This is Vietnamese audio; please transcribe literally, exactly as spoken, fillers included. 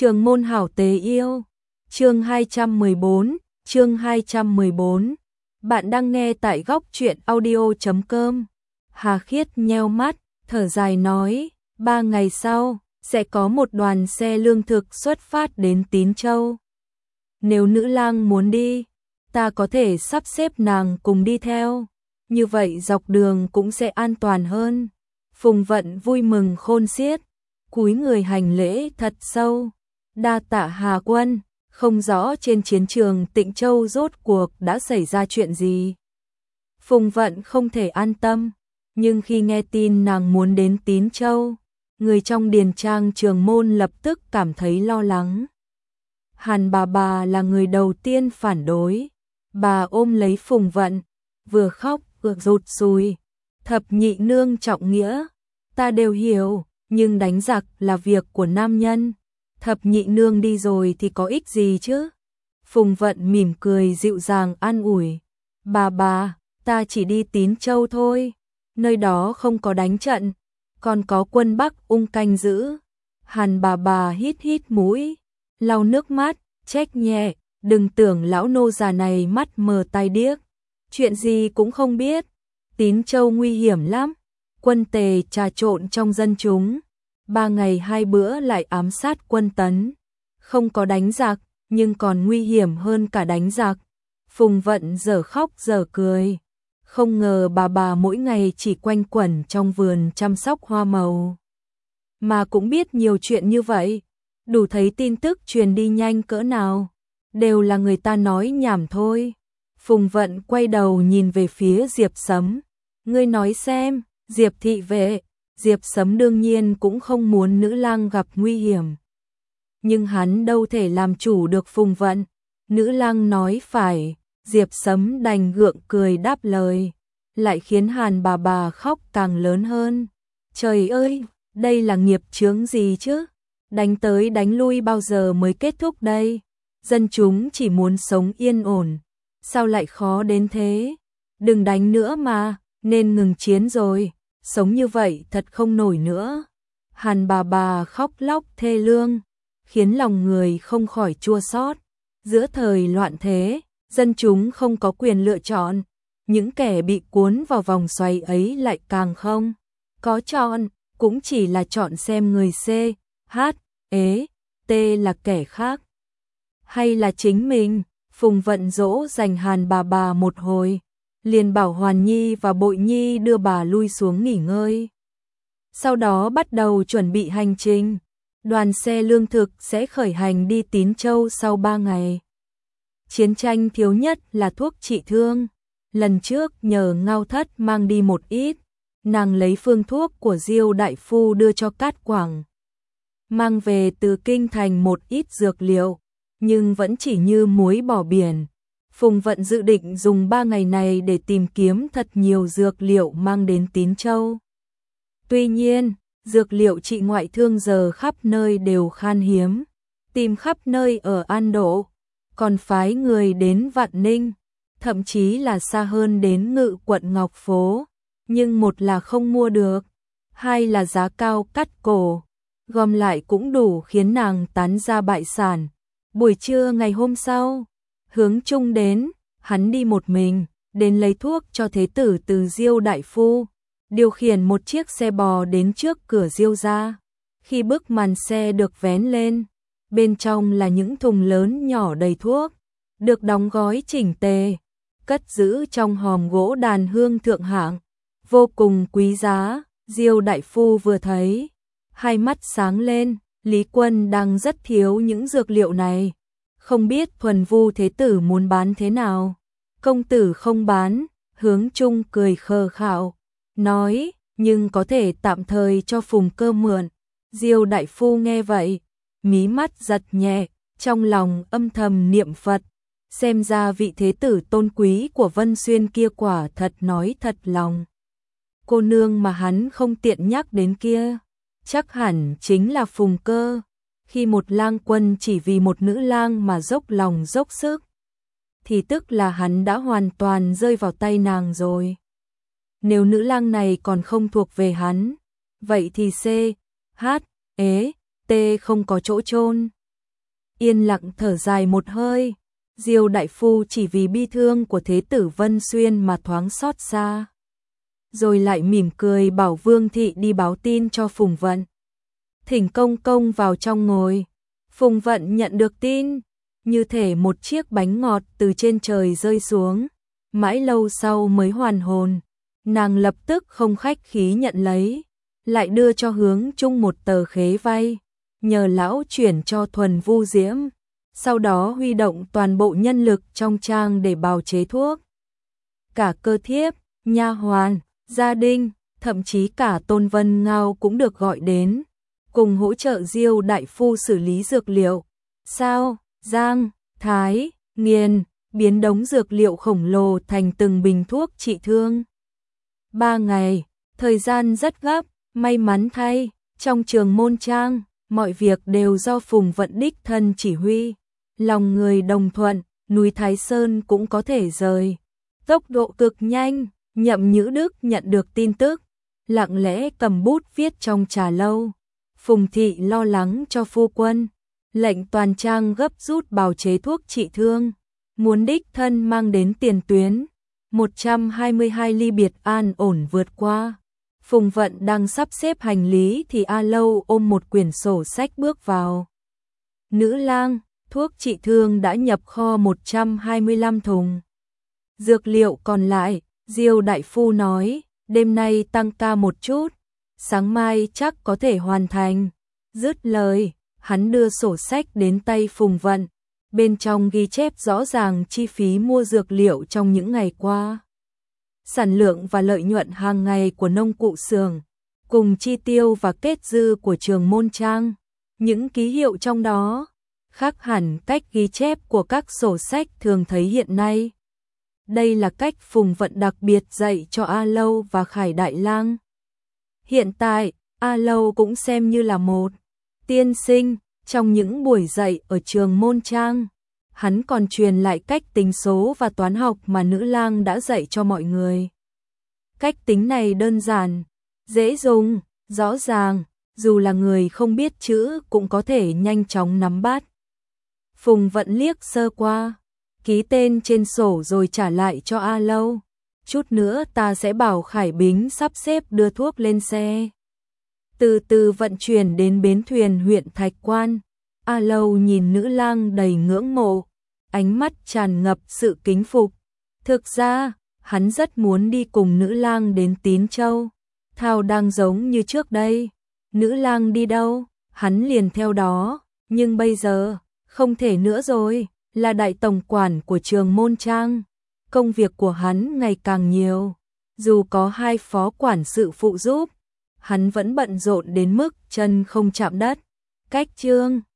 Trường môn hảo tế yêu. Chương hai trăm mười bốn, chương hai trăm mười bốn. Bạn đang nghe tại góc truyện audio chấm com. Hà Khiết nheo mắt, thở dài nói, ba ngày sau, sẽ có một đoàn xe lương thực xuất phát đến Tín Châu. Nếu nữ lang muốn đi, ta có thể sắp xếp nàng cùng đi theo, như vậy dọc đường cũng sẽ an toàn hơn. Phùng Vận vui mừng khôn xiết, cúi người hành lễ thật sâu, đa tạ Hà Quân. Không rõ trên chiến trường Tịnh Châu rốt cuộc đã xảy ra chuyện gì. Phùng Vận không thể an tâm, nhưng khi nghe tin nàng muốn đến Tín Châu, người trong điền trang Trường Môn lập tức cảm thấy lo lắng. Hàn bà bà là người đầu tiên phản đối, bà ôm lấy Phùng Vận, vừa khóc vừa rụt sùi. Thập nhị nương trọng nghĩa, ta đều hiểu, nhưng đánh giặc là việc của nam nhân. Thập nhị nương đi rồi thì có ích gì chứ? Phùng Vận mỉm cười dịu dàng an ủi. Bà bà, ta chỉ đi Tín Châu thôi, nơi đó không có đánh trận, còn có quân Bắc Ung canh giữ. Hàn bà bà hít hít mũi, lau nước mắt, trách nhẹ, đừng tưởng lão nô già này mắt mờ tai điếc, chuyện gì cũng không biết. Tín Châu nguy hiểm lắm, quân Tề trà trộn trong dân chúng. Ba ngày hai bữa lại ám sát quân Tấn, không có đánh giặc, nhưng còn nguy hiểm hơn cả đánh giặc. Phùng Vận dở khóc dở cười, không ngờ bà bà mỗi ngày chỉ quanh quẩn trong vườn chăm sóc hoa màu, mà cũng biết nhiều chuyện như vậy, đủ thấy tin tức truyền đi nhanh cỡ nào, đều là người ta nói nhảm thôi. Phùng Vận quay đầu nhìn về phía Diệp Sấm, ngươi nói xem, Diệp thị vệ. Diệp Sấm đương nhiên cũng không muốn nữ lang gặp nguy hiểm, nhưng hắn đâu thể làm chủ được Phùng Vận. Nữ lang nói phải, Diệp Sấm đành gượng cười đáp lời, lại khiến Hàn bà bà khóc càng lớn hơn. Trời ơi, đây là nghiệp chướng gì chứ? Đánh tới đánh lui bao giờ mới kết thúc đây? Dân chúng chỉ muốn sống yên ổn, sao lại khó đến thế? Đừng đánh nữa mà, nên ngừng chiến rồi. Sống như vậy thật không nổi nữa. Hàn bà bà khóc lóc thê lương, khiến lòng người không khỏi chua xót. Giữa thời loạn thế, dân chúng không có quyền lựa chọn, những kẻ bị cuốn vào vòng xoáy ấy lại càng không có chọn, cũng chỉ là chọn xem người C, H, E, T là kẻ khác hay là chính mình. Phùng Vận dỗ dành Hàn bà bà một hồi, liền bảo Hoàn Nhi và Bội Nhi đưa bà lui xuống nghỉ ngơi. Sau đó bắt đầu chuẩn bị hành trình. Đoàn xe lương thực sẽ khởi hành đi Tín Châu sau ba ngày. Chiến tranh thiếu nhất là thuốc trị thương. Lần trước nhờ Ngao Thất mang đi một ít, nàng lấy phương thuốc của Diêu đại phu đưa cho Cát Quảng. Mang về từ kinh thành một ít dược liệu, nhưng vẫn chỉ như muối bỏ biển. Phùng Vận dự định dùng ba ngày này để tìm kiếm thật nhiều dược liệu mang đến Tín Châu. Tuy nhiên, dược liệu trị ngoại thương giờ khắp nơi đều khan hiếm, tìm khắp nơi ở An Độ, còn phái người đến Vạn Ninh, thậm chí là xa hơn đến Ngự quận Ngọc Phố, nhưng một là không mua được, hai là giá cao cắt cổ, gom lại cũng đủ khiến nàng tán ra bại sản. Buổi trưa ngày hôm sau, Hướng Trung đến, hắn đi một mình, đến lấy thuốc cho thế tử từ Diêu đại phu, điều khiển một chiếc xe bò đến trước cửa Diêu gia. Khi bức màn xe được vén lên, bên trong là những thùng lớn nhỏ đầy thuốc, được đóng gói chỉnh tề, cất giữ trong hòm gỗ đàn hương thượng hạng, vô cùng quý giá. Diêu đại phu vừa thấy, hai mắt sáng lên, Lý Quân đang rất thiếu những dược liệu này. Không biết Thuần Vu thế tử muốn bán thế nào? Công tử không bán. Hướng Trung cười khờ khạo, nói, nhưng có thể tạm thời cho Phùng Cơ mượn. Diêu đại phu nghe vậy, mí mắt giật nhẹ, trong lòng âm thầm niệm Phật, xem ra vị thế tử tôn quý của Vân Xuyên kia quả thật nói thật lòng. Cô nương mà hắn không tiện nhắc đến kia, chắc hẳn chính là Phùng Cơ. Khi một lang quân chỉ vì một nữ lang mà dốc lòng dốc sức, thì tức là hắn đã hoàn toàn rơi vào tay nàng rồi. Nếu nữ lang này còn không thuộc về hắn, vậy thì C, H, E, T không có chỗ chôn. yên lặng thở dài một hơi. Diêu đại phu chỉ vì bi thương của thế tử Vân Xuyên mà thoáng xót xa. Rồi lại mỉm cười bảo Vương thị đi báo tin cho Phùng Vận. Thỉnh công công vào trong ngồi. Phùng Vận nhận được tin, như thể một chiếc bánh ngọt từ trên trời rơi xuống. Mãi lâu sau mới hoàn hồn, nàng lập tức không khách khí nhận lấy, lại đưa cho Hướng Trung một tờ khế vay, nhờ lão chuyển cho Thuần Vu Diễm. Sau đó huy động toàn bộ nhân lực trong trang để bào chế thuốc. Cả cơ thiếp, nha hoàn, gia đình, thậm chí cả Tôn Vân Ngao cũng được gọi đến, cùng hỗ trợ Diêu đại phu xử lý dược liệu. Sao, Giang, Thái, Nghiền, biến đống dược liệu khổng lồ thành từng bình thuốc trị thương. Ba ngày, thời gian rất gấp, may mắn thay, trong Trường Môn Trang, mọi việc đều do Phùng Vận đích thân chỉ huy. Lòng người đồng thuận, núi Thái Sơn cũng có thể rời. Tốc độ cực nhanh, Nhậm Nhữ Đức nhận được tin tức, lặng lẽ cầm bút viết trong trà lâu. Phùng thị lo lắng cho phu quân, lệnh toàn trang gấp rút bào chế thuốc trị thương, muốn đích thân mang đến tiền tuyến. một trăm hai mươi hai ly biệt an ổn vượt qua. Phùng Vận đang sắp xếp hành lý thì A Lâu ôm một quyển sổ sách bước vào. Nữ lang, thuốc trị thương đã nhập kho một trăm hai mươi lăm thùng. Dược liệu còn lại, Diêu đại phu nói, đêm nay tăng ca một chút, sáng mai chắc có thể hoàn thành. Dứt lời, hắn đưa sổ sách đến tay Phùng Vận, bên trong ghi chép rõ ràng chi phí mua dược liệu trong những ngày qua, sản lượng và lợi nhuận hàng ngày của nông cụ xưởng, cùng chi tiêu và kết dư của Trường Môn Trang. Những ký hiệu trong đó khác hẳn cách ghi chép của các sổ sách thường thấy hiện nay. Đây là cách Phùng Vận đặc biệt dạy cho A Lâu và Khải Đại Lang. Hiện tại, A Lâu cũng xem như là một tiên sinh trong những buổi dạy ở Trường Môn Trang. Hắn còn truyền lại cách tính số và toán học mà nữ lang đã dạy cho mọi người. Cách tính này đơn giản, dễ dùng, rõ ràng, dù là người không biết chữ cũng có thể nhanh chóng nắm bắt. Phùng Vận liếc sơ qua, ký tên trên sổ rồi trả lại cho A Lâu. Chút nữa ta sẽ bảo Khải Bính sắp xếp đưa thuốc lên xe, từ từ vận chuyển đến bến thuyền huyện Thạch Quan. A Lâu nhìn nữ lang đầy ngưỡng mộ, ánh mắt tràn ngập sự kính phục. Thực ra, hắn rất muốn đi cùng nữ lang đến Tín Châu. Thao đang giống như trước đây, nữ lang đi đâu, hắn liền theo đó, nhưng bây giờ, không thể nữa rồi, là đại tổng quản của Trường Môn Trang. Công việc của hắn ngày càng nhiều, dù có hai phó quản sự phụ giúp, hắn vẫn bận rộn đến mức chân không chạm đất. Cách chương